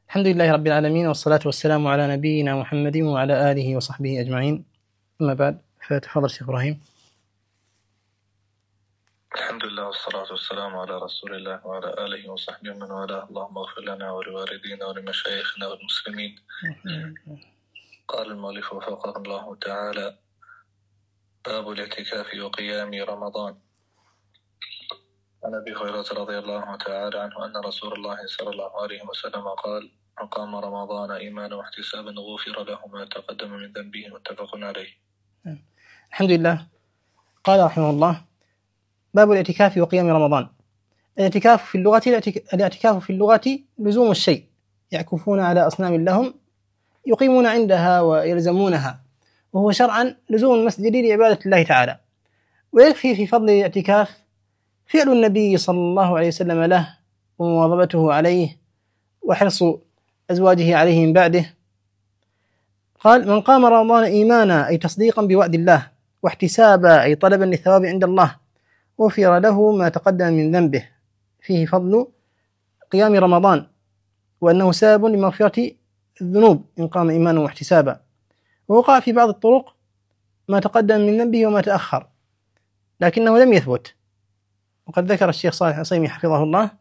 الحمد لله رب العالمين، والصلاة والسلام على نبينا محمد وعلى آله وصحبه أجمعين. أما بعد، فتفضل شيخ إبراهيم. الحمد لله والصلاة والسلام على رسول الله وعلى آله وصحبه من والاه. اللهم اغفر لنا ولوالدينا ولمشايخنا والمسلمين. قال المؤلف وفقه الله تعالى: باب الاعتكاف وقيام رمضان. عن أبي هريرة رضي الله تعالى عنه أن رسول الله صلى الله عليه وسلم قال: من قام رمضان إيمانا واحتسابا غفر له ما تقدم من ذنبه، متفق عليه. الحمد لله. قال رحمه الله: باب الاعتكاف وقيام رمضان. الاعتكاف في اللغة لزوم الشيء، يعكفون على أصنام لهم يقيمون عندها ويلزمونها، وهو شرعا لزوم المسجد لعبادة الله تعالى. ويكفي في فضل الاعتكاف فعل النبي صلى الله عليه وسلم له ومواظبته عليه وحرص أزواجه عليه من بعده. قال: من قام رمضان إيمانا أي تصديقا بوعد الله، واحتسابا أي طلبا للثواب عند الله، غفر له ما تقدم من ذنبه. فيه فضل قيام رمضان، وأنه سبب لمغفرة الذنوب إن قام إيمانا واحتسابا. ووقع في بعض الطرق ما تقدم من ذنبه وما تأخر، لكنه لم يثبت. وقد ذكر الشيخ صالح العصيمي حفظه الله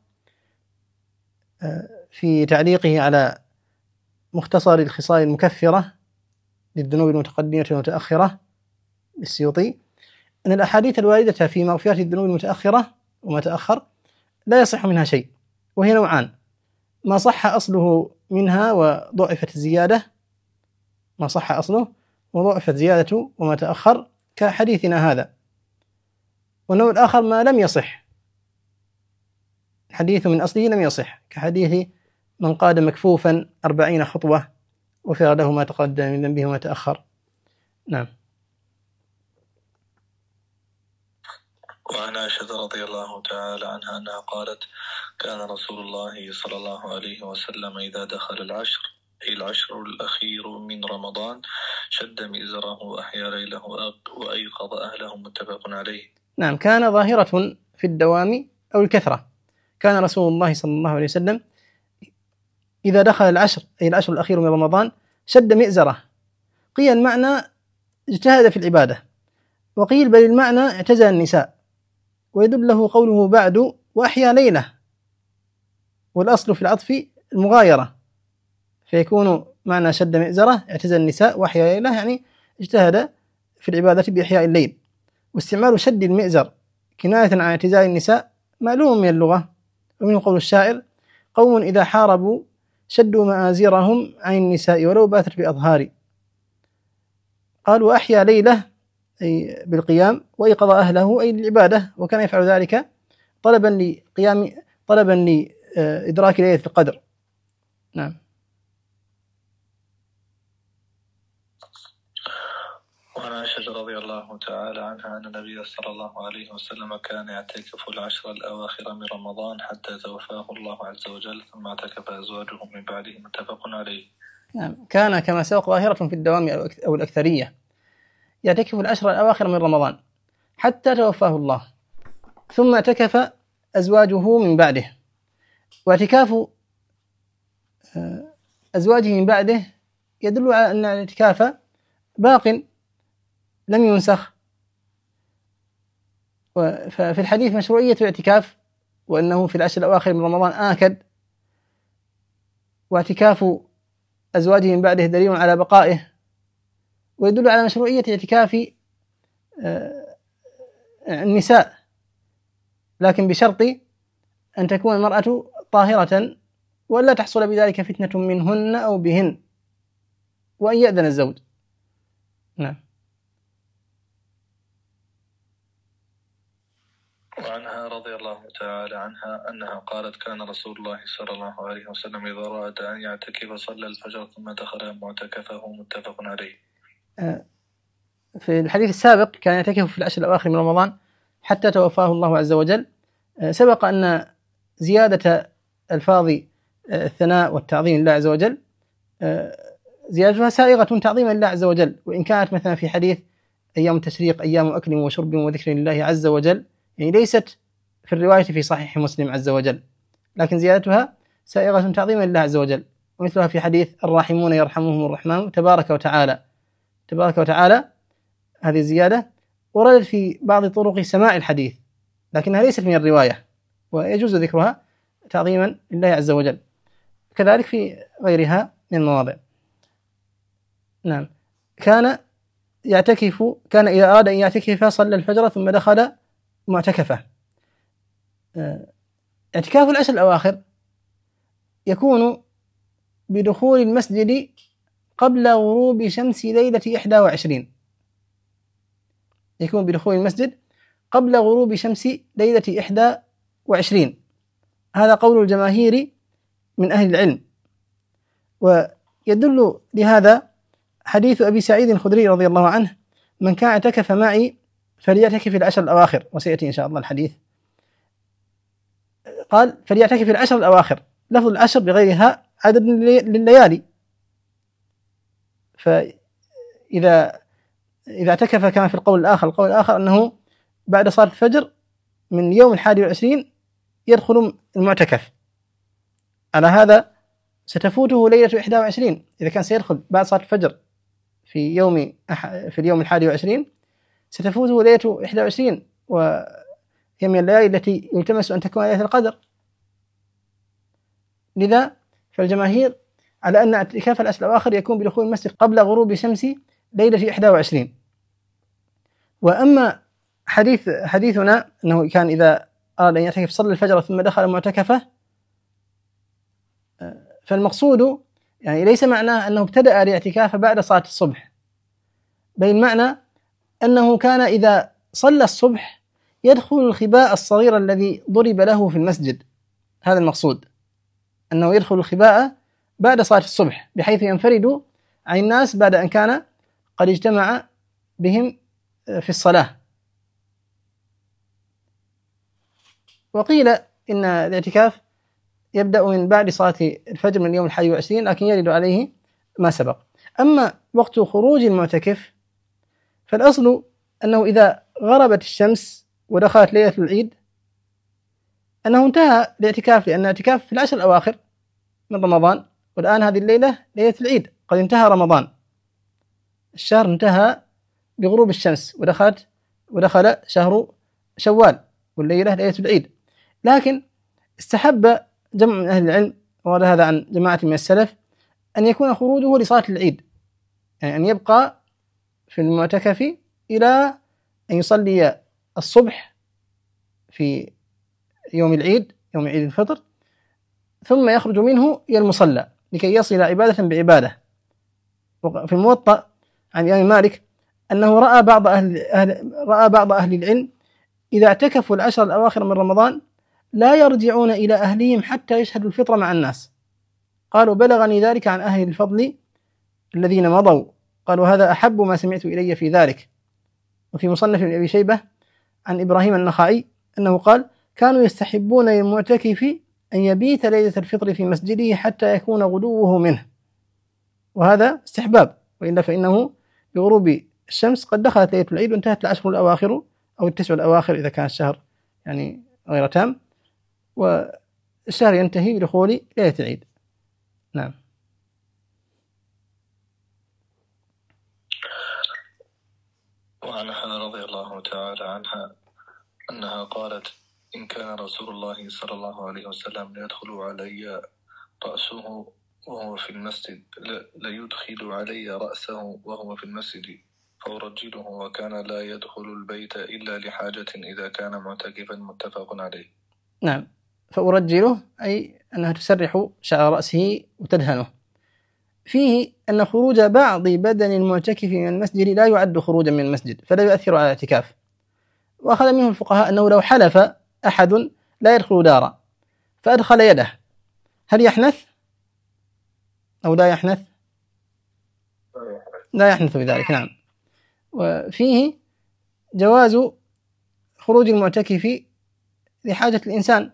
في تعليقه على مختصر الخصال المكفرة للذنوب المتقدمة والمتأخرة للسيوطي أن الأحاديث الواردة في مغفرة الذنوب المتأخرة وما تأخر لا يصح منها شيء، وهي نوعان: ما صح أصله منها وضعفت الزيادة، ما صح أصله وضعفت زيادة وما تأخر كحديثنا هذا. والنوع الآخر ما لم يصح، الحديث من أصله لم يصح، كحديث من قاد مكفوفا 40 خطوة غفر له ما تقدم من ذنبه وما تأخر. نعم. وعن عائشة رضي الله تعالى عنها أنها قالت: كان رسول الله صلى الله عليه وسلم إذا دخل العشر، أي العشر الأخير من رمضان، شد مئزره وأحيا ليله وأيقظ أهله، متفق عليه. نعم. كان ظاهرة في الدوام أو الكثرة. كان رسول الله صلى الله عليه وسلم إذا دخل العشر، أي العشر الأخير من رمضان، شد مئزره. قيل المعنى اجتهد في العبادة، وقيل بل المعنى اعتزل النساء، ويدل له قوله بعد وأحيا ليله، والأصل في العطف المغايرة، فيكون معنى شد مئزره اعتزل النساء وأحيا ليله، يعني اجتهد في العبادة بإحياء الليل. واستعمال شد المئزر كناية عن اعتزال النساء معلوم من اللغة، ومنه قول الشاعر: قوم إذا حاربوا شدوا مآزرهم عن النساء ولو باتت بأظهار. قال: وأحيا ليله أي بالقيام، وأيقظ أهله أي للعبادة، وكان يفعل ذلك طلبا لإدراك ليلة القدر. نعم. وعن عائشة رضي الله تعالى عنها أن النبي صلى الله عليه وسلم كان يعتكف العشر الأواخر من رمضان حتى توفاه الله عز وجل، ثم اعتكف أزواجه من بعده، متفق عليه. نعم. كان كما سبق ظاهرة في الدوام أو الأكثرية، يعتكف العشر الأواخر من رمضان حتى توفاه الله، ثم اعتكف أزواجه من بعده. واعتكاف أزواجه من بعده يدل على أن الاعتكاف باق لم ينسخ. ففي الحديث مشروعية الاعتكاف، وأنه في العشر الأواخر من رمضان آكد. واعتكاف أزواجه من بعده دليل على بقائه، ويدل على مشروعية اعتكاف النساء، لكن بشرط أن تكون المرأة طاهرة، ولا تحصل بذلك فتنة منهن أو بهن، وأن يأذن الزوج. نعم. وعنها رضي الله تعالى عنها أنها قالت: كان رسول الله صلى الله عليه وسلم إذا أراد أن يعتكف صلى الفجر ثم دخل معتكفه، متفق عليه. في الحديث السابق كان يعتكف في العشر الأواخر من رمضان حتى توفاه الله عز وجل. سبق أن زيادة ألفاظ الثناء والتعظيم لله عز وجل زيادتها سائغة تعظيما لله عز وجل، وإن كانت مثلا في حديث أيام التشريق أيام أكل وشرب وذكر لله عز وجل، يعني ليست في الرواية في صحيح مسلم عز وجل، لكن زيادتها سائغة تعظيما لله عز وجل. ومثلها في حديث الراحمون يرحمهم الرحمن تبارك وتعالى. تبارك وتعالى هذه الزيادة وردت في بعض طرق سماع الحديث، لكنها ليست من الرواية، ويجوز ذكرها تعظيما لله عز وجل، كذلك في غيرها من المواضع. نعم. كان إذا أراد أن يعتكف صلى الفجر ثم دخل معتكفه. اعتكاف العشر الأواخر يكون بدخول المسجد قبل غروب شمس ليلة 21، يكون بدخول المسجد قبل غروب شمس ليلة 21. هذا قول الجماهير من أهل العلم، ويدل لهذا حديث أبي سعيد الخدري رضي الله عنه: من كان اعتكف معي فليعتكف العشر الأواخر، وسيأتي إن شاء الله الحديث. قال فليعتكف العشر الأواخر، لفظ العشر بغيرها عدد لليالي، فإذا اعتكف كما في القول الآخر أنه بعد صلاة الفجر من يوم 21 يدخل المعتكف. على هذا ستفوته ليلة 21 إذا كان سيدخل بعد صلاة الفجر في اليوم 21 ستفوته ليلة 21، وهي من الليالي التي يلتمس أن تكون ليلة القدر. لذا فالجماهير على أن اعتكاف العشر الأواخر يكون بدخول المسجد قبل غروب شمس ليلة 21. وأما حديثنا أنه كان إذا أراد أن يعتكف صلى الفجر ثم دخل معتكفه، فالمقصود يعني ليس معناه أنه ابتدأ الاعتكاف بعد صلاة الصبح، بل المعنى أنه كان إذا صلى الصبح يدخل الخباء الصغير الذي ضرب له في المسجد. هذا المقصود، أنه يدخل الخباء بعد صلاة الصبح بحيث ينفرد عن الناس بعد أن كان قد اجتمع بهم في الصلاة. وقيل إن الاعتكاف يبدأ من بعد صلاة الفجر من اليوم 21، لكن يرد عليه ما سبق. أما وقت خروج المعتكف فالأصل أنه إذا غربت الشمس ودخلت ليلة العيد أنه انتهى الاعتكاف، لأن الاعتكاف في العشر الأواخر من رمضان، والآن هذه الليلة ليلة العيد، قد انتهى رمضان، الشهر انتهى بغروب الشمس ودخل شهر شوال، والليلة ليلة العيد. لكن استحب جمع من أهل العلم، وهذا هذا عن جماعة من السلف، أن يكون خروجه لصلاة العيد، يعني أن يبقى في المعتكف إلى أن يصلي الصبح في يوم العيد، يوم عيد الفطر، ثم يخرج منه إلى المصلى لكي يصل عبادة بعبادة. في الموطأ عن الإمام مالك أنه رأى بعض أهل العلم إذا اعتكفوا العشر الأواخر من رمضان لا يرجعون إلى أهلهم حتى يشهدوا الفطر مع الناس. قالوا بلغني ذلك عن أهل الفضل الذين مضوا، قالوا هذا أحب ما سمعت إلي في ذلك. وفي مصنف ابن أبي شيبة عن إبراهيم النخعي أنه قال كانوا يستحبون للمعتكف أن يبيت ليلة الفطر في مسجده حتى يكون غدوه منه، وهذا استحباب، وإلا فإنه بغروب الشمس قد دخلت ليلة العيد وانتهت العشر الأواخر أو التسع الأواخر إذا كان الشهر يعني غير تام، والشهر ينتهي بدخول ليلة العيد. نعم. وعنها رضي الله تعالى عنها أنها قالت إن كان رسول الله صلى الله عليه وسلم يدخل علي رأسه وهو في المسجد ليدخل علي رأسه وهو في المسجد فأرجله، وكان لا يدخل البيت إلا لحاجة إذا كان معتكفا، متفق عليه. نعم. فأرجله أي أنها تسرح شعر رأسه وتدهنه. فيه أن خروج بعض بدن المعتكف من المسجد لا يعد خروجا من المسجد فلا يؤثر على الاعتكاف. وأخذ منه الفقهاء أنه لو حلف أحد لا يدخل دارا فأدخل يده، هل يحنث أو لا يحنث؟ لا يحنث بذلك. نعم. وفيه جواز خروج المعتكف لحاجة الإنسان،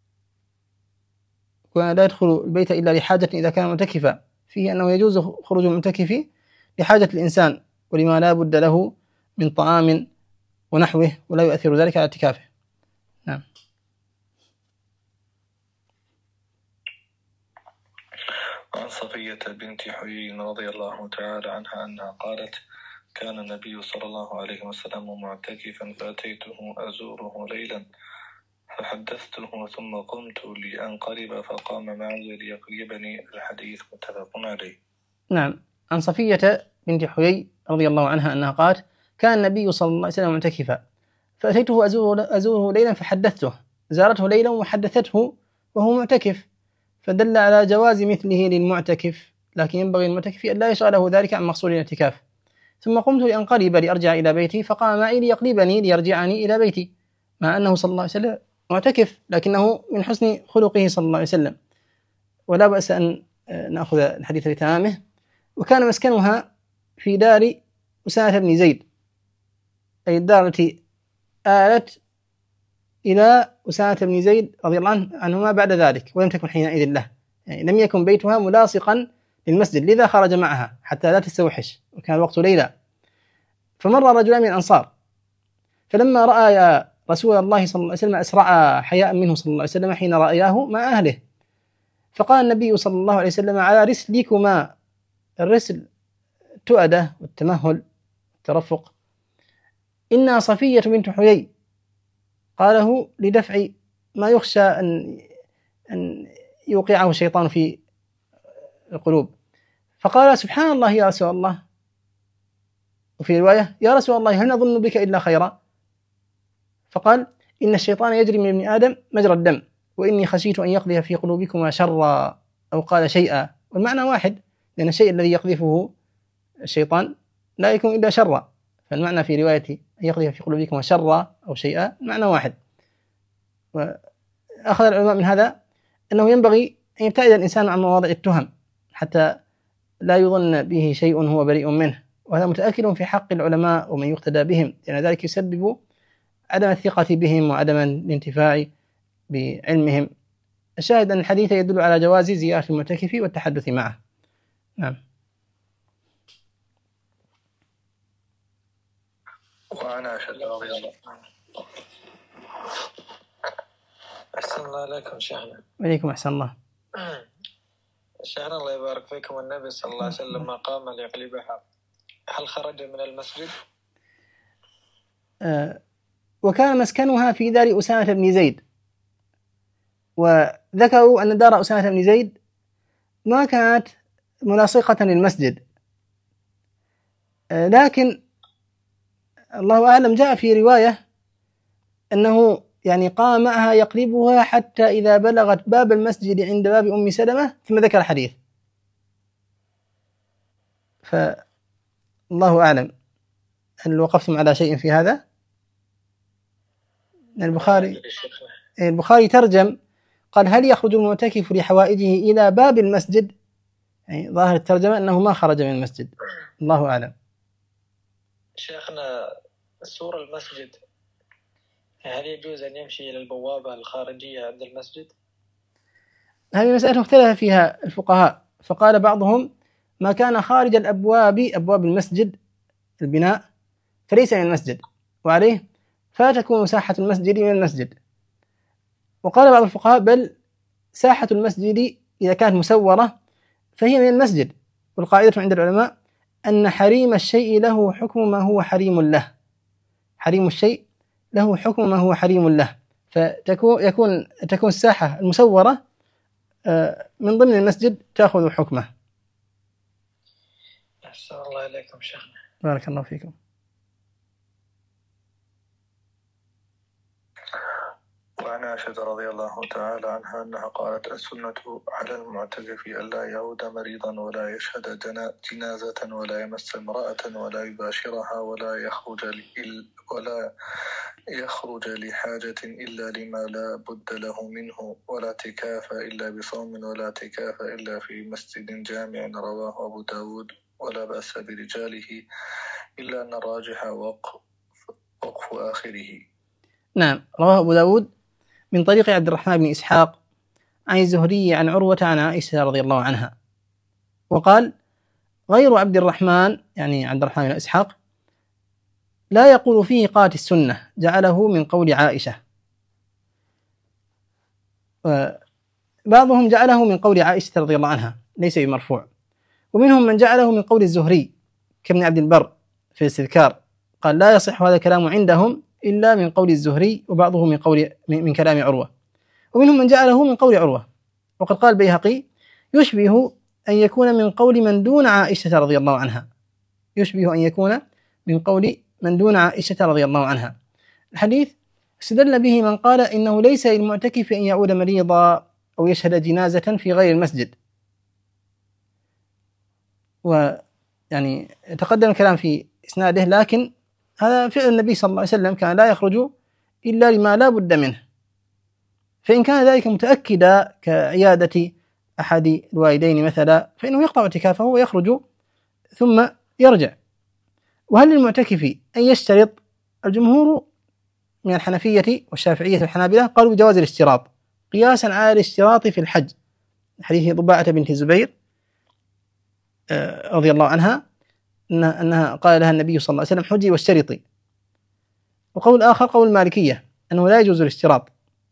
ولا يدخل البيت إلا لحاجة إذا كان معتكفا. فيه أنه يجوز خروج المعتكف لحاجة الإنسان ولما لا بد له من طعام ونحوه، ولا يؤثر ذلك على اعتكافه. نعم. عن صفية بنت حيي رضي الله تعالى عنها أنها قالت: كان النبي صلى الله عليه وسلم معتكفا فأتيته أزوره ليلا فحدثته ثم قمت لأنقلب فقام معي ليقربني. الحديث متفق عليه. نعم. عن صفية بنت حيي رضي الله عنها أنها قالت: كان النبي صلى الله عليه وسلم معتكفا فأتيته أزوره ليلا فحدثته. زارته ليلا وحدثته وهو معتكف، فدل على جواز مثله للمعتكف، لكن ينبغي للمعتكف أن لا يشغله ذلك عن مقصود الاعتكاف. ثم قمت لأنقلب لأرجع إلى بيتي فقام معي ليقلبني ليرجعني إلى بيتي، مع أنه صلى الله عليه وسلم معتكف، لكنه من حسن خلقه صلى الله عليه وسلم. ولا بأس أن نأخذ الحديث بتمامه. وكان مسكنها في دار أسامة بن زيد، أي الدار التي آلت إلى أسامة بن زيد رضي الله عنهما بعد ذلك، ولم تكن حينئذ له، يعني لم يكن بيتها ملاصقا للمسجد، لذا خرج معها حتى لا تستوحش، وكان الوقت ليلة. فمر رجلان من الأنصار، فلما رأى رسول الله صلى الله عليه وسلم أسرع حياء منه صلى الله عليه وسلم حين رأياه مع أهله، فقال النبي صلى الله عليه وسلم: على رسلكما. الرسل التؤدة والتمهل والترفق. إنها صفية بنت حيي، قاله لدفع ما يخشى أن يوقعه الشيطان في القلوب. فقال: سبحان الله يا رسول الله. وفي رواية: يا رسول الله هل نظن بك إلا خيرا؟ فقال: إن الشيطان يجري من ابن آدم مجرى الدم، وإني خشيت أن يقذف في قلوبكما شرا، أو قال شيئا، والمعنى واحد، لأن الشيء الذي يقذفه الشيطان لا يكون إلا شرا، فالمعنى في رواية أن يقذف في قلوبكما شرا أو شيئا معنى واحد. وأخذ العلماء من هذا أنه ينبغي أن يبتعد الإنسان عن مواضع التهم حتى لا يظن به شيء هو بريء منه، وهذا متأكد في حق العلماء ومن يقتدى بهم، لأن ذلك يسبب عدم الثقة بهم وعدم الانتفاع بعلمهم. الشاهد أن الحديث يدل على جواز زيارة المعتكف والتحدث معه. نعم. وعن عائشة رضي الله عنها. أحسن الله عليكم شيخنا. وعليكم أحسن الله. شيخنا الله يبارك فيكم، النبي صلى الله عليه وسلم ما قام ليقلبها هل خرج من المسجد؟ وكان مسكنها في دار أسامة بن زيد، وذكروا أن دار أسامة بن زيد ما كانت ملاصقة للمسجد، لكن الله أعلم جاء في رواية أنه يعني قام معها يقلبها حتى إذا بلغت باب المسجد عند باب أم سلمة ثم ذكر الحديث. فالله أعلم. هل وقفتم على شيء في هذا؟ البخاري ترجم قال: هل يخرج المعتكف لحوائجه إلى باب المسجد؟ يعني ظاهر الترجمة أنه ما خرج من المسجد. الله أعلم. شيخنا سور المسجد هل يجوز أن يمشي إلى البوابة الخارجية عند المسجد؟ هذه مسألة مختلف فيها الفقهاء، فقال بعضهم: ما كان خارج أبواب المسجد البناء فليس من المسجد، وعليه فلا تكون ساحة المسجد من المسجد. وقال بعض الفقهاء: بل ساحة المسجد إذا كانت مسورة فهي من المسجد، والقاعدة عند العلماء أن حريم الشيء له حكم ما هو حريم له، حريم الشيء له حكم ما هو حريم له، فتكون الساحة المسورة من ضمن المسجد تأخذ حكمه. أحسن الله إليكم شيخنا. بارك الله فيكم. وعن عائشة رضي الله تعالى عنها أنها قالت: السنة على المعتكف ألا يعود مريضا ولا يشهد جنازة ولا يمس امرأة ولا يباشرها ولا يخرج لحاجة إلا لما لا بد له منه، ولا اعتكاف إلا بصوم ولا اعتكاف إلا في مسجد جامع. رواه أبو داود ولا بأس برجاله إلا أن الراجح وقف آخره. نعم. رواه أبو داود من طريق عبد الرحمن بن إسحاق عن الزهري عن عروة عن عائشة رضي الله عنها، وقال: غير عبد الرحمن، يعني عبد الرحمن بن إسحاق، لا يقول فيه قالت السنة، جعله من قول عائشة. بعضهم جعله من قول عائشة رضي الله عنها، ليس بمرفوع. ومنهم من جعله من قول الزهري كابن عبد البر في الاستذكار، قال لا يصح هذا الكلام عندهم إلا من قول الزهري، وبعضه من كلام عروة. ومنهم من جعله من قول عروة، وقد قال البيهقي يشبه أن يكون من قول من دون عائشة رضي الله عنها، يشبه أن يكون من قول من دون عائشة رضي الله عنها. الحديث استدل به من قال إنه ليس للمعتكف أن يعود مريضا أو يشهد جنازة في غير المسجد. ويعني تقدم الكلام في إسناده، لكن هذا فعل النبي صلى الله عليه وسلم، كان لا يخرج إلا لما لا بد منه. فإن كان ذلك متأكدا كعيادة أحد الوالدين مثلا فإنه يقطع اعتكافه ويخرج ثم يرجع. وهل للمعتكف أن يشترط؟ الجمهور من الحنفية والشافعية والحنابلة قالوا بجواز الاشتراط قياسا على الاشتراط في الحج، حديث ضباعة بنت الزبير رضي الله عنها أنها قال لها النبي صلى الله عليه وسلم حجي واشترطي. وقول آخر قول المالكية أنه لا يجوز الاشتراط،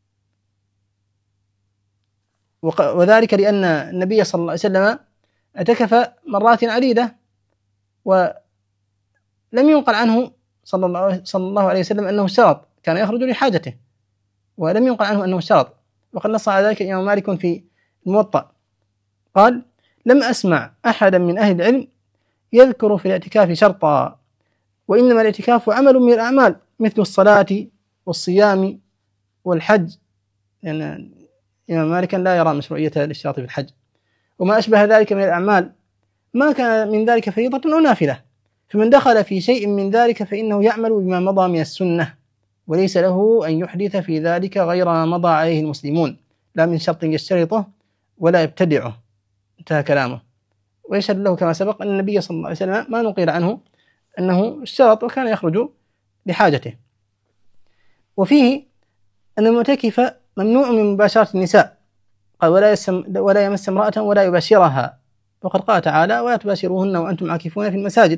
وذلك لأن النبي صلى الله عليه وسلم اعتكف مرات عديدة، ولم ينقل عنه صلى الله عليه وسلم أنه اشترط، كان يخرج لحاجته ولم ينقل عنه أنه اشترط. وقد نص على ذلك الإمام مالك في الموطأ، قال لم أسمع أحدا من أهل العلم يذكر في الاعتكاف شرطا، وإنما الاعتكاف عمل من الأعمال مثل الصلاة والصيام والحج، لأن يعني الإمام مالك لا يرى مشروعية الاشتراط في الحج. وما أشبه ذلك من الأعمال ما كان من ذلك فريضة أو نافلة، فمن دخل في شيء من ذلك فإنه يعمل بما مضى من السنة، وليس له أن يحدث في ذلك غير ما مضى عليه المسلمون، لا من شرط يشترطه ولا يبتدعه. انتهى كلامه. ويشهد له كما سبق أن النبي صلى الله عليه وسلم ما نقل عنه أنه اشترط وكان يخرج لحاجته. وفيه أن المعتكف ممنوع من مباشرة النساء، قال ولا يمس امرأة ولا يباشرها، وقد قال تعالى ولا تباشروهن وأنتم عاكفون في المساجد.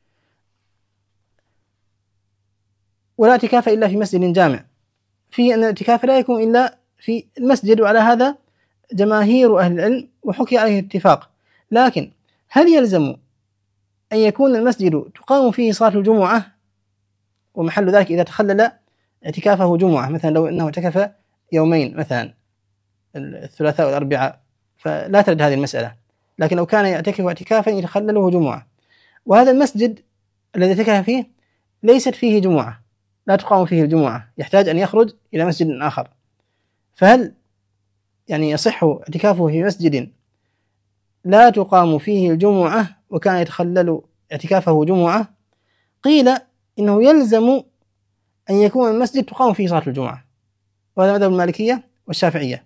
ولا اعتكاف إلا في مسجد جامع، في أن الاعتكاف لا يكون إلا في المسجد، وعلى هذا جماهير أهل العلم وحكي عليه الاتفاق. لكن هل يلزم أن يكون المسجد تقام فيه صلاة الجمعة ومحل ذلك إذا تخلل اعتكافه جمعة، مثلا لو أنه اعتكف يومين مثلا الثلاثاء والأربعاء فلا ترد هذه المسألة، لكن لو كان يعتكف اعتكافا يتخلله جمعة، وهذا المسجد الذي اعتكف فيه ليست فيه جمعة، لا تقام فيه الجمعة، يحتاج أن يخرج إلى مسجد آخر، فهل يعني يصح اعتكافه في مسجد لا تقام فيه الجمعة وكان يتخلل اعتكافه جمعة؟ قيل إنه يلزم أن يكون المسجد تقام فيه صلاة الجمعة، وهذا مذهب المالكية والشافعية.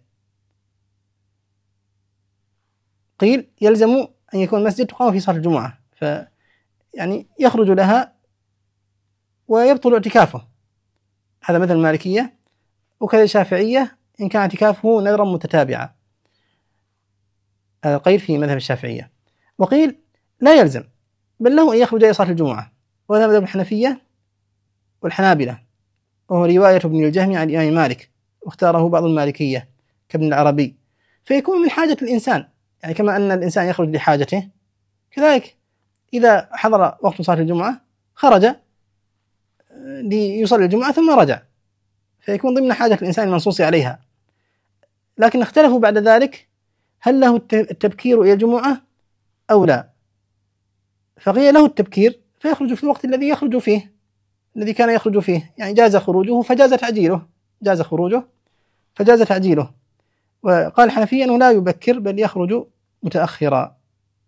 قيل يلزم أن يكون المسجد تقام فيه صلاة الجمعة، فيعني يخرج لها ويبطل اعتكافه، هذا مذهب المالكية. وكذا الشافعية إن كان اعتكافه نذرا متتابعا، هذا القيل في مذهب الشافعية. وقيل لا يلزم بل له أن يخرج إلى صلاة الجمعة، وهذا مذهب الحنفية والحنابلة، وهو رواية ابن الجهم عن الإمام مالك، واختاره بعض المالكية كابن العربي. فيكون من حاجة الإنسان، يعني كما أن الإنسان يخرج لحاجته كذلك إذا حضر وقت صلاة الجمعة خرج ليصلي الجمعة ثم رجع، فيكون ضمن حاجة الإنسان المنصوص عليها. لكن اختلفوا بعد ذلك هل له التبكير إلى الجمعة أو لا، فقيل له التبكير فيخرج في الوقت الذي يخرج فيه، الذي كان يخرج فيه، يعني جاز خروجه فجاز تعجيله، جاز خروجه فجاز تعجيله. وقال الحنفية أنه لا يبكر بل يخرج متأخرا.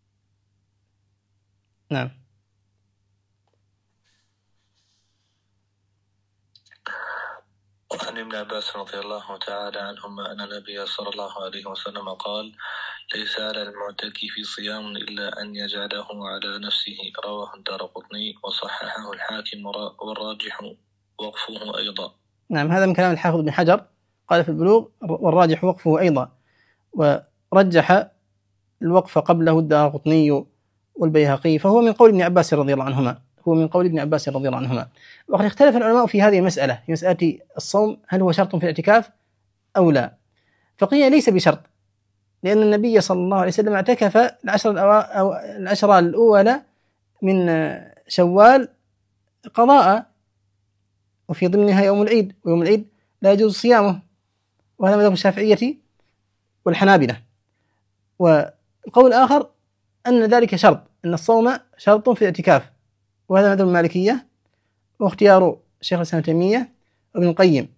نعم. وعن ابن عباس رضي الله تعالى عنهما أن النبي صلى الله عليه وسلم قال ليس على المعتكف صيام إلا أن يجعله على نفسه، رواه الدارقطني وصححه الحاكم، والراجح وقفه أيضا. نعم، هذا من كلام الحافظ بن حجر، قال في البلوغ والراجح وقفه أيضا، ورجح الوقف قبله الدارقطني والبيهقي، فهو من قول ابن عباس رضي الله عنهما، هو من قول ابن عباس رضي الله عنهما. وقد اختلف العلماء في هذه المسألة، في مسألة الصوم هل هو شرط في الاعتكاف أو لا، فقيل ليس بشرط، لأن النبي صلى الله عليه وسلم اعتكف العشر الأولى من شوال قضاء، وفي ضمنها يوم العيد، ويوم العيد لا يجوز صيامه، وهذا مذهب الشافعية والحنابلة. والقول الآخر أن ذلك شرط، أن الصوم شرط في الاعتكاف، وهذا مذهب المالكية واختيار شيخ الإسلام ابن تيمية وابن القيم،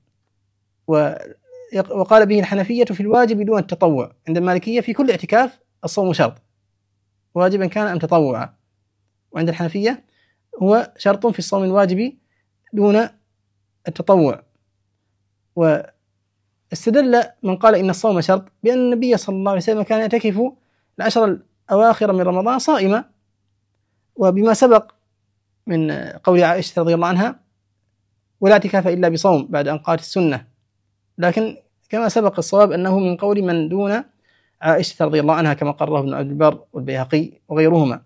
وقال به الحنفية في الواجب دون التطوع. عند المالكية في كل اعتكاف الصوم شرط، واجبا كان أم تطوعا، وعند الحنفية هو شرط في الصوم الواجب دون التطوع. واستدل من قال إن الصوم شرط بأن النبي صلى الله عليه وسلم كان يعتكف العشر الأواخر من رمضان صائما، وبما سبق من قول عائشة رضي الله عنها: ولا اعتكاف إلا بصوم، بعد أن قالت السنة. لكن كما سبق الصواب أنه من قول من دون عائشة رضي الله عنها، كما قرره ابن عبد البر والبيهقي وغيرهما.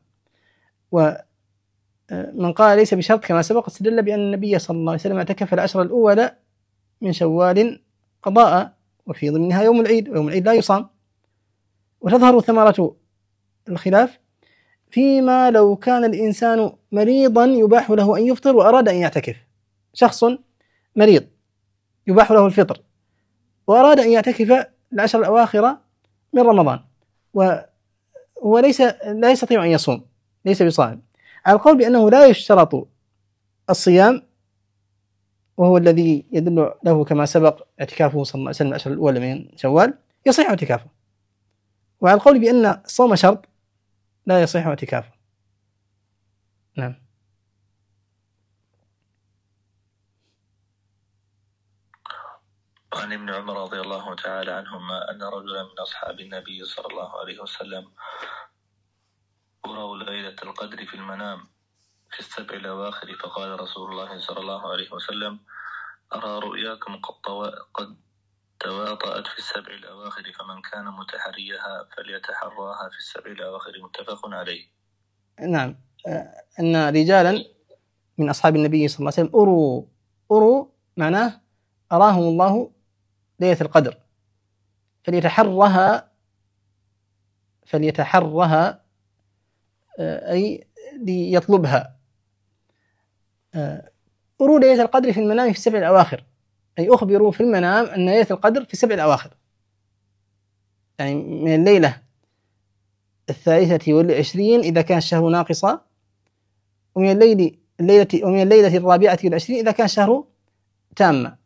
ومن قال ليس بشرط كما سبق استدل بأن النبي صلى الله عليه وسلم اعتكف العشر الأولى من شوال قضاء، وفي ضمنها يوم العيد، ويوم العيد لا يصام. وتظهر ثمرة الخلاف فيما لو كان الإنسان مريضا يباح له أن يفطر وأراد أن يعتكف. شخص مريض يباح له الفطر وأراد أن يعتكف العشر الأواخر من رمضان، وهو لا يستطيع أن يصوم، ليس بصائم، على القول بأنه لا يشترط الصيام، وهو الذي يدل له كما سبق اعتكافه صلى الله عليه وسلم العشر الأولى من شوال، يصح اعتكافه. وعلى القول بأن الصوم شرط لا يصح اعتكافه. نعم. وعن ابن عمر رضي الله تعالى عنهما أن رجلا من أصحاب النبي صلى الله عليه وسلم رأوا ليلة القدر في المنام في السبع الأواخر، فقال رسول الله صلى الله عليه وسلم: أرى رؤياكم قد تواطأت في السبع الأواخر، فمن كان متحريها فليتحراها في السبع الأواخر. متفق عليه. نعم. أن رجالا من أصحاب النبي صلى الله عليه وسلم أروا معناه أراهم الله ليلة القدر، فليتحرها أي ليطلبها. أروا ليلة القدر في المنام في السبع الأواخر، أي أخبروا في المنام أن ليلة القدر في السبع الأواخر، يعني من الليلة 23 إذا كان الشهر ناقصا، ومن الليلة 24 إذا كان الشهر تاما.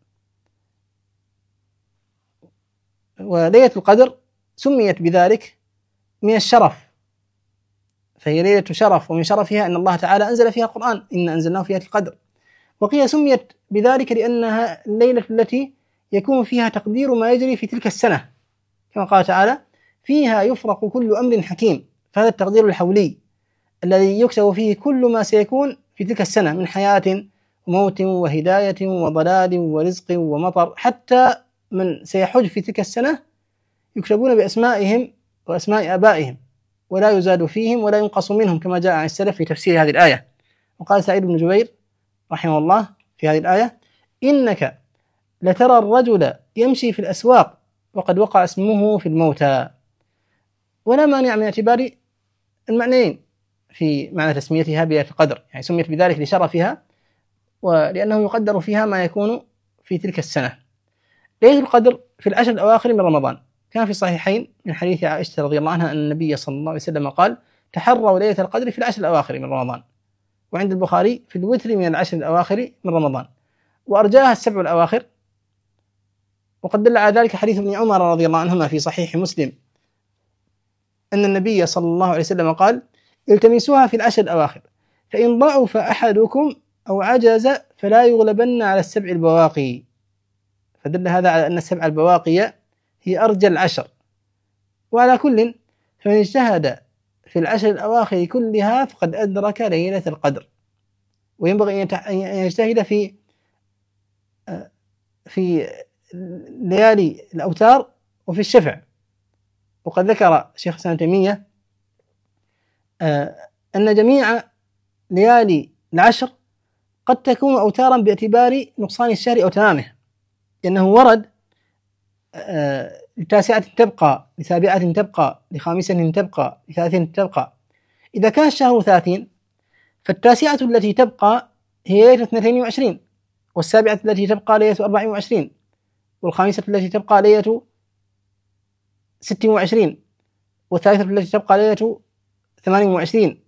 وليلة القدر سميت بذلك من الشرف، فهي ليلة شرف، ومن شرفها أن الله تعالى أنزل فيها القرآن: إن أنزلناه في ليلة القدر. وقيل سميت بذلك لأنها الليلة التي يكون فيها تقدير ما يجري في تلك السنة، كما قال تعالى: فيها يفرق كل أمر حكيم. فهذا التقدير الحولي الذي يكتب فيه كل ما سيكون في تلك السنة من حياة وموت وهداية وضلال ورزق ومطر، حتى من سيحج في تلك السنة يكتبون بأسمائهم وأسماء آبائهم، ولا يزاد فيهم ولا ينقص منهم، كما جاء عن السلف في تفسير هذه الآية. وقال سعيد بن جبير رحمه الله في هذه الآية: إنك لترى الرجل يمشي في الأسواق وقد وقع اسمه في الموتى. ولا مانع من اعتبار المعنيين في معنى تسميتها بليلة القدر، يعني سميت بذلك لشرفها ولأنه يقدر فيها ما يكون في تلك السنة. ليلة القدر في العشر الأواخر من رمضان، كان في الصحيحين من حديث عائشة رضي الله عنها أن النبي صلى الله عليه وسلم قال: تحروا ليلة القدر في العشر الأواخر من رمضان. وعند البخاري: في الوتر من العشر الأواخر من رمضان. وأرجاها السبع الأواخر. وقد دل على ذلك حديث ابن عمر رضي الله عنهما في صحيح مسلم أن النبي صلى الله عليه وسلم قال: التمسوها في العشر الأواخر، فإن ضعف أحدكم أو عجز فلا يغلبن على السبع البواقي. فدل هذا على أن السبع البواقي هي أرجى العشر. وعلى كل فمن اجتهد في العشر الأواخر كلها فقد أدرك ليلة القدر. وينبغي أن يجتهد في ليالي الأوتار وفي الشفع. وقد ذكر شيخ الإسلام ابن تيمية أن جميع ليالي العشر قد تكون أوتارا باعتبار نقصان الشهر أو تمامه، لأنه ورد لتاسعة تبقى، لسابعة تبقى، لخامسة تبقى، لثالثة تبقى. إذا كان الشهر 30 فالتاسعة التي تبقى هي ليلة 22، والسابعة التي تبقى ليلة 24، والخامسة التي تبقى ليلة 26، والثالثة التي تبقى ليلة 28.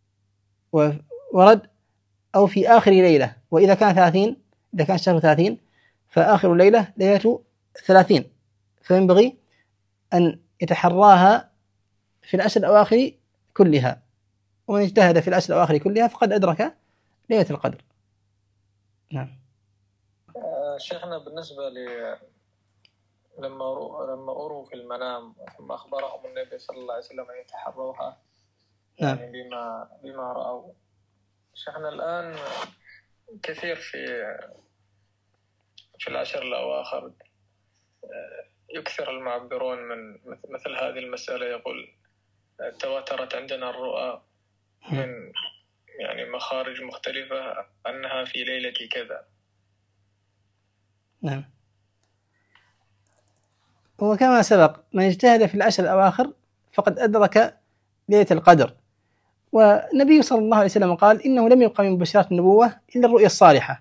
ورد أو في آخر ليلة. وإذا كان 30، إذا كان الشهر 30 فآخر ليلة ليلة 30، فينبغي أن يتحراها في العشر الأواخر كلها، ومن اجتهد في العشر الأواخر كلها فقد أدرك ليلة القدر. نعم. شيخنا بالنسبة لما أروا في المنام ثم أخبرهم النبي صلى الله عليه وسلم أن يتحروها يعني بما رأوا. شيخنا الآن كثير في العشر الأواخر يكثر المعبرون من مثل هذه المسألة، يقول تواترت عندنا الرؤى من يعني مخارج مختلفة أنها في ليلة كذا. نعم. وكما سبق من اجتهد في العشر الأواخر فقد أدرك ليلة القدر. والنبي صلى الله عليه وسلم قال إنه لم يبقى من بشرات النبوة إلا الرؤيا الصالحة.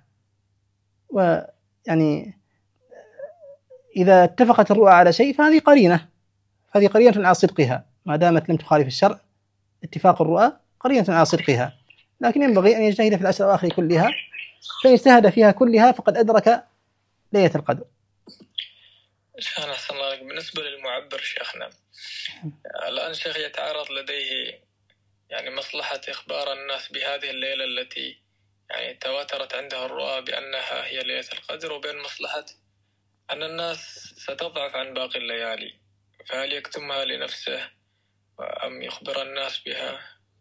ويعني إذا اتفقت الرؤى على شيء فهذه قرينة على صدقها، ما دامت لم تخالف الشرع. اتفاق الرؤى قرينة على صدقها، لكن ينبغي أن يجتهد في العشر الأواخر كلها، فإن اجتهد فيها كلها فقد أدرك ليلة القدر. شيخنا أحسن الله عليك. بالنسبة للمعبر شيخنا الآن شيخ يتعارض لديه يعني مصلحة إخبار الناس بهذه الليلة التي يعني تواترت عندها الرؤى بأنها هي ليلة القدر، وبين مصلحة أن الناس ستضعف عن باقي الليالي، فهل يكتمها لنفسه أم يخبر الناس بها؟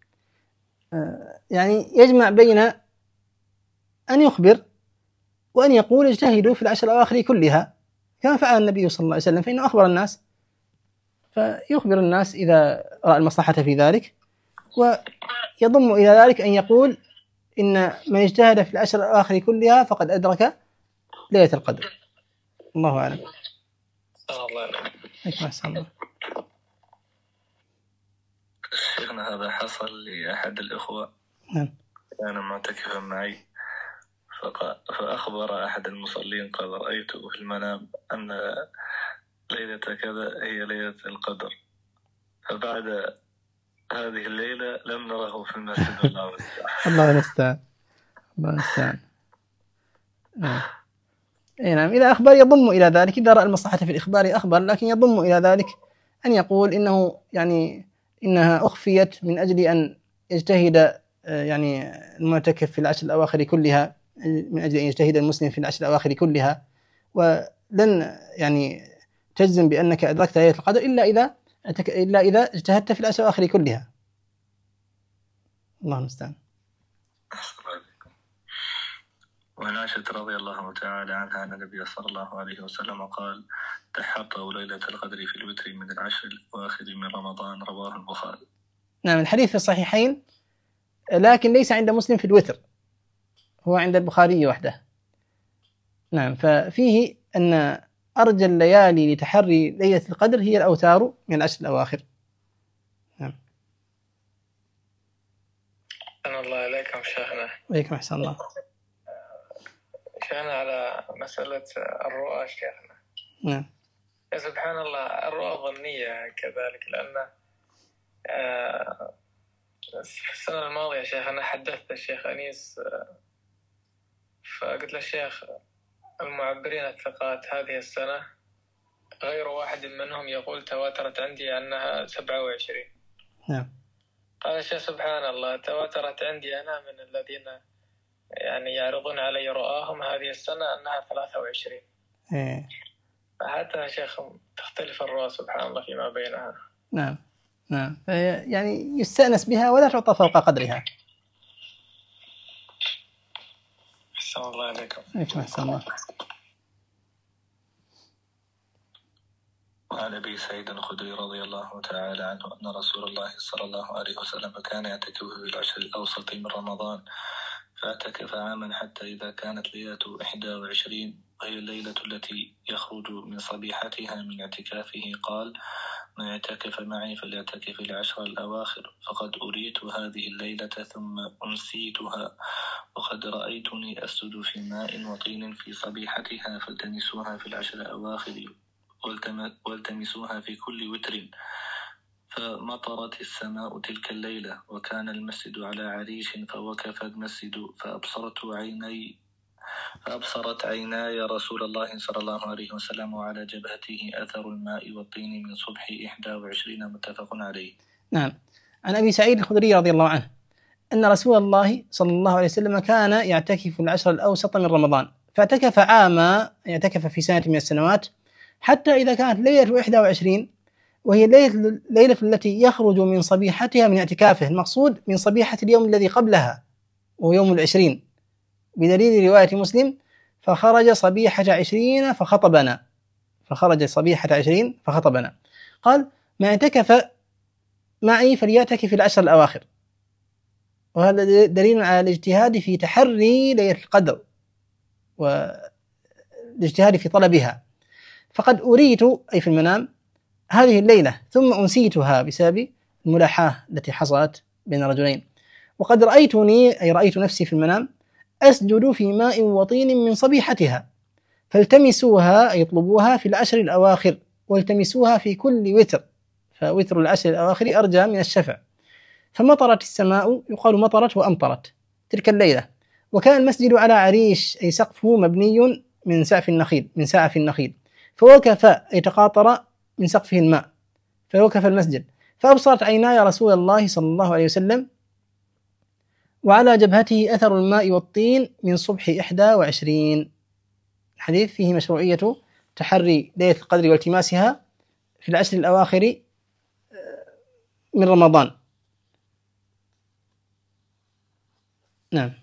يعني يجمع بين أن يخبر وأن يقول اجتهدوا في العشر الأواخر كلها كما فعل النبي صلى الله عليه وسلم، فإنه أخبر الناس، فيخبر الناس إذا رأى المصلحة في ذلك. ويضم إلى ذلك أن يقول إن من اجتهد في العشر الأواخر كلها فقد أدرك ليلة القدر. الله أعلم. الله. شيخنا هذا حصل لأحد الإخوة كان معتكفا معي، فأخبر أحد المصلين قال رأيته في المنام أن ليلة كذا هي ليلة القدر، فبعد هذه الليلة لم نره في المسجد. الله المستعان. نعم. إذا أخبر يضم إلى ذلك، إذا رأى المصلحة في الإخبار أخبر، لكن يضم إلى ذلك أن يقول إنه يعني إنها أخفيت من أجل أن يجتهد يعني المعتكف في العشر الأواخر كلها، من أجل أن يجتهد المسلم في العشر الأواخر كلها، ولن يعني تجزم بأنك أدركت ليلة القدر إلا إذا اجتهدت في العشر الأواخر كلها. الله المستعان. وعن عائشة رضي الله تعالى عنها أن النبي صلى الله عليه وسلم قال تحروا ليلة القدر في الوتر من العشر الأواخر من رمضان، رواه البخاري. نعم، الحديث في الصحيحين، لكن ليس عند مسلم في الوتر، هو عند البخاري وحده. نعم، ففيه أن أرجى الليالي لتحري ليلة القدر هي الأوتار من العشر الأواخر. نعم. أنا الله إليكم شيخنا. وإليكم أحسن الله. شيخنا على مسألة الرؤى شيخنا. نعم. يا سبحان الله، الرؤى ظنية كذلك، لأن في السنة الماضية شيخ أنا حدثت الشيخ أنيس، فقلت له الشيخ المعبرين الثقات هذه السنة غير واحد منهم يقول تواترت عندي أنها 27. نعم. قال الشيخ سبحان الله تواترت عندي أنا من الذين يعني يعرضون علي رؤاهم هذه السنة أنها 23. فحتى يا شيخ تختلف الرؤى سبحان الله فيما بينها. نعم. يعني يستأنس بها ولا تعطى فوق قدرها. أحسن الله عليكم. أحسن الله. وعن أبي سعيد الخدري رضي الله تعالى عنه أن رسول الله صلى الله عليه وسلم كان يعتكف في العشر الأوسط من رمضان، فاعتكف عاما حتى إذا كانت ليلة 21 وهي الليلة التي يخرج من صبيحتها من اعتكافه قال: من اعتكف معي فليعتكف العشر الأواخر، فقد أريت هذه الليلة ثم أنسيتها، وقد رأيتني أسجد في ماء وطين في صبيحتها، فالتمسوها في العشر الأواخر والتمسوها في كل وتر. فمطرت السماء تلك الليلة، وكان المسجد على عريش، فوقف المسجد فأبصرت عيناي رسول الله صلى الله عليه وسلم، وعلى جبهته أثر الماء والطين من صبح 21 متفق عليه. نعم. عن أبي سعيد الخدري رضي الله عنه أن رسول الله صلى الله عليه وسلم كان يعتكف العشر الأوسط من رمضان، فاعتكف عاما، يعتكف في سنة من السنوات، حتى إذا كانت ليلة 21 وهي الليلة التي يخرج من صبيحتها من اعتكافه، المقصود من صبيحة اليوم الذي قبلها وهو يوم 20، بدليل رواية مسلم: فخرج صبيحة 20 فخطبنا. قال: ما اعتكف معي فليعتكف العشر الأواخر، وهذا دليل على الاجتهاد في تحري ليلة القدر والاجتهاد في طلبها. فقد أريت، أي في المنام، هذه الليلة ثم أنسيتها بسبب الملاحاة التي حصلت بين رجلين. وقد رأيتني، أي رأيت نفسي في المنام، أسجد في ماء وطين من صبيحتها، فالتمسوها، أي اطلبوها، في العشر الأواخر، والتمسوها في كل وتر، فوتر العشر الأواخر أرجى من الشفع. فمطرت السماء، يقال مطرت وأمطرت تلك الليلة، وكان المسجد على عريش، أي سقفه مبني من سعف النخيل، فوقف، يتقاطر من سقفه الماء، فوقف المسجد، فأبصرت عيناي رسول الله صلى الله عليه وسلم، وعلى جبهته أثر الماء والطين من صبح 21. الحديث فيه مشروعية تحري ليلة القدر والتماسها في العشر الأواخر من رمضان. نعم.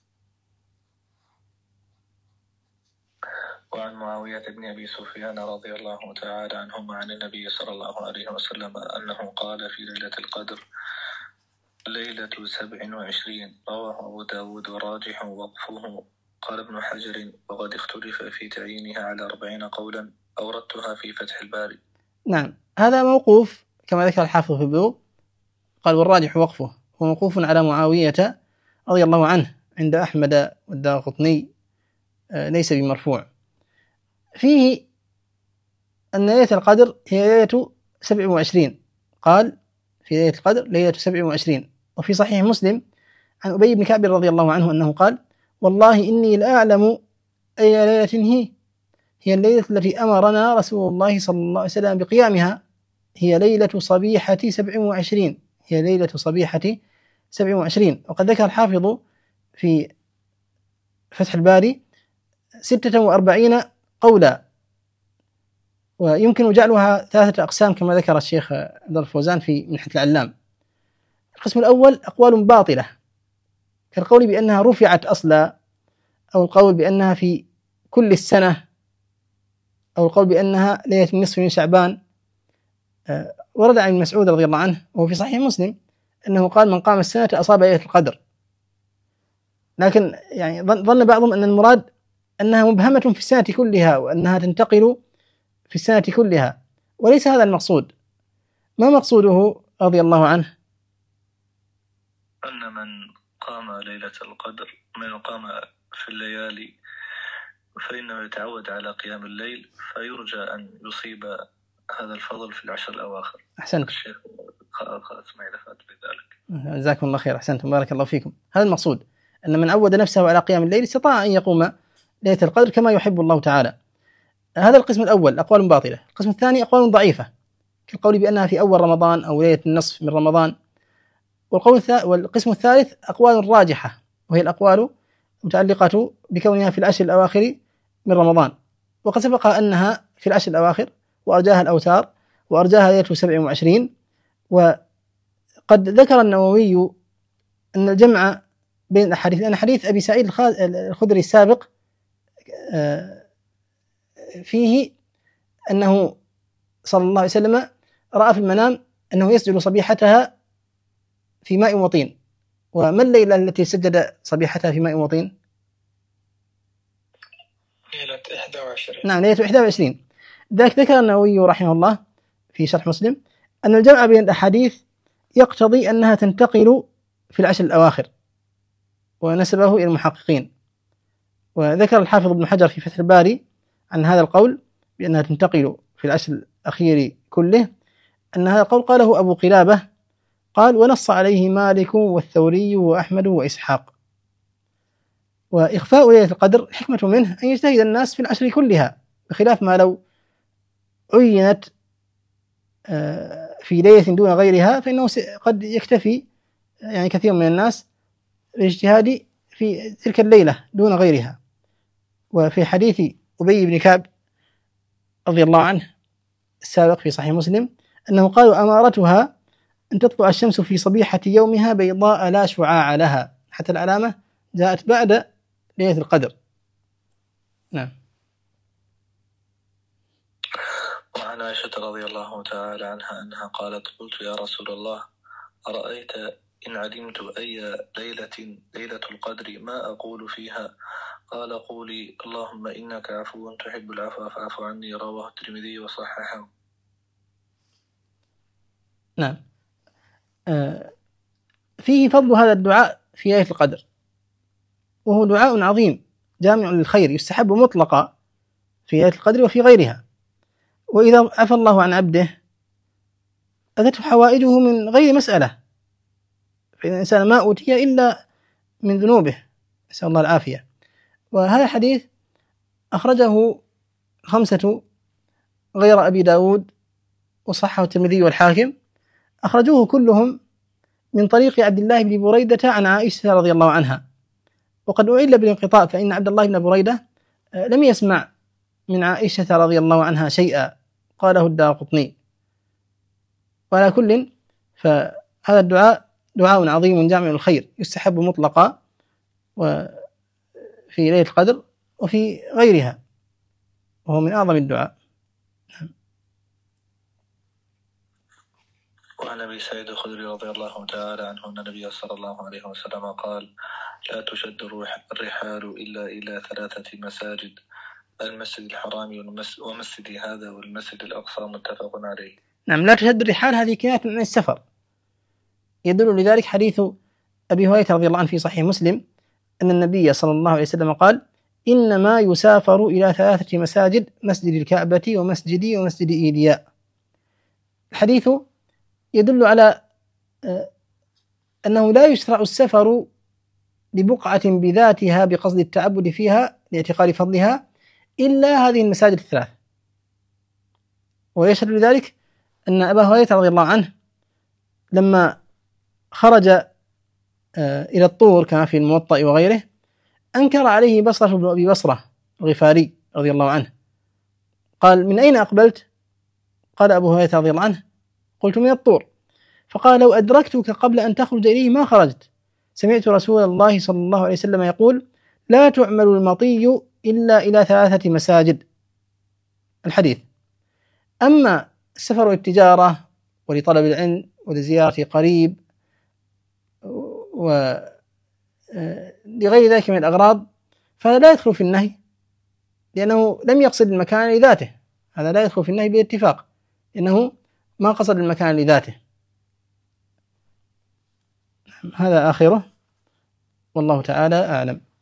وعن معاوية بن أبي سفيان رضي الله تعالى عنهما عن النبي صلى الله عليه وسلم أنه قال في ليلة القدر: ليلة 27. رواه أبو داود وراجح وقفه. قال ابن حجر: وقد اختلف في تعيينها على 40 قولا، أوردتها في فتح الباري. نعم، هذا موقوف كما ذكر الحافظ في البلوغ. قال: والراجح وقفه، هو موقوف على معاوية رضي الله عنه عند أحمد والدارقطني، ليس بمرفوع. فيه أن ليلة القدر هي ليلة 27. قال: في ليلة القدر ليلة 27. وفي صحيح مسلم عن أبي بن كعب رضي الله عنه أنه قال: والله إني لأعلم أي ليلة هي الليلة التي أمرنا رسول الله صلى الله عليه وسلم بقيامها، هي ليلة صبيحة 27. هي ليلة صبيحة 27. وقد ذكر الحافظ في فتح الباري 46 قولا، ويمكن جعلها 3 أقسام كما ذكر الشيخ عبد الفوزان في منحة العلام. القسم الأول أقوال باطلة، كالقول بأنها رفعت أصلا، أو القول بأنها في كل السنة، أو القول بأنها ليلة النصف من شعبان. ورد عن مسعود رضي الله عنه وهو في صحيح مسلم أنه قال: من قام السنة أصاب ليلة القدر. لكن يعني ظن بعضهم أن المراد أنها مبهمة في السنة كلها، وأنها تنتقل في السنة كلها، وليس هذا المقصود. ما مقصوده رضي الله عنه؟ أن من قام ليلة القدر، من قام في الليالي، فإنه يتعود على قيام الليل، فيرجى أن يصيب هذا الفضل في العشر الأواخر. أحسنت. الشيخ اسماعيل فات بذلك. جزاكم الله خير، أحسنتم، بارك الله فيكم. هذا المقصود، أن من عود نفسه على قيام الليل استطاع أن يقوم ليلة القدر كما يحب الله تعالى. هذا القسم الأول، أقوال باطلة. القسم الثاني أقوال ضعيفة، كالقول بأنها في أول رمضان أو ليلة النصف من رمضان. والقسم الثالث أقوال راجحة، وهي الأقوال متعلقة بكونها في العشر الأواخر من رمضان، وقد سبق أنها في العشر الأواخر، وأرجاها الأوتار، وأرجاها ليلة 27. وقد ذكر النووي أن الجمع بين الأحاديث، لأن حديث أبي سعيد الخدري السابق فيه أنه صلى الله عليه وسلم رأى في المنام أنه يسجد صبيحتها في ماء وطين، وما الليلة التي سجد صبيحتها في ماء وطين؟ ليلة 21. نعم، ليلة 21. ذلك ذكر النووي رحمه الله في شرح مسلم أن الجمع بين الأحاديث يقتضي أنها تنتقل في العشر الأواخر، ونسبه إلى المحققين. وذكر الحافظ ابن حجر في فتح الباري عن هذا القول بأنها تنتقل في العشر الأخير كله، أن هذا القول قاله أبو قلابة، قال: ونص عليه مالك والثوري وأحمد وإسحاق. وإخفاء ليلة القدر الحكمة منه أن يجتهد الناس في العشر كلها، بخلاف ما لو عينت في ليلة دون غيرها فإنه قد يكتفي يعني كثير من الناس بالاجتهاد في تلك الليلة دون غيرها. وفي حديث أبي بن كعب رضي الله عنه السابق في صحيح مسلم أنه قالوا: أمارتها أن تطلع الشمس في صبيحة يومها بيضاء لا شعاع لها، حتى العلامة جاءت بعد ليلة القدر. نعم. وعن عائشة رضي الله تعالى عنها أنها قالت: قلت يا رسول الله أرأيت إن علمت أي ليلة القدر ما أقول فيها؟ قال: قولي اللهم إنك عفو تحب العفو فاعف عني. رواه الترمذي وصححه. نعم. فيه فضل هذا الدعاء في ليلة القدر، وهو دعاء عظيم جامع للخير، يستحب مطلقا في ليلة القدر وفي غيرها. وإذا عفى الله عن عبده أتته حوائجه من غير مسألة، فإن الإنسان ما أوتي إلا من ذنوبه، نسأل الله العافية. وهذا الحديث أخرجه 5 غير أبي داود، وصححه الترمذي والحاكم، أخرجوه كلهم من طريق عبد الله بن بريدة عن عائشة رضي الله عنها، وقد أعل بالانقطاع، فإن عبد الله بن بريدة لم يسمع من عائشة رضي الله عنها شيئا، قاله الدارقطني. وعلى كل، فهذا الدعاء دعاء عظيم جامع الخير، يستحب مطلقا وفي ليلة القدر وفي غيرها، وهو من أعظم الدعاء. وعن أبي سعيد الخدري رضي الله تعالى عنه أن النبي صلى الله عليه وسلم قال: لا تشد الرحال إلا إلى 3 مساجد: المسجد الحرام ومسجد هذا والمسجد الأقصى. متفق عليه. نعم، لا تشد الرحال هذه كناية من السفر، يدل لذلك حديث أبي هريرة رضي الله عنه في صحيح مسلم أن النبي صلى الله عليه وسلم قال: إنما يسافر إلى 3 مساجد: مسجد الكعبة ومسجدي ومسجد إيلياء. الحديث يدل على أنه لا يشرع السفر لبقعة بذاتها بقصد التعبد فيها لاعتقاد فضلها إلا هذه المساجد ال3. ويشهد لذلك أن أبا هريرة رضي الله عنه لما خرج إلى الطور كما في الموطأ وغيره أنكر عليه بصرة بن أبي بصرة الغفاري رضي الله عنه، قال: من أين أقبلت؟ قال أبو هريرة رضي الله عنه: قلت من الطور. فقال: لو أدركتك قبل أن تخرج إليه ما خرجت. سمعت رسول الله صلى الله عليه وسلم يقول: لا تعمل المطي إلا إلى 3 مساجد. الحديث. أما السفر للتجارة ولطلب العلم ولزيارة قريب ولغير ذلك من الأغراض فهذا لا يدخل في النهي، لأنه لم يقصد المكان لذاته. هذا لا يدخل في النهي بالاتفاق، لأنه ما قصد المكان لذاته. هذا آخره، والله تعالى أعلم.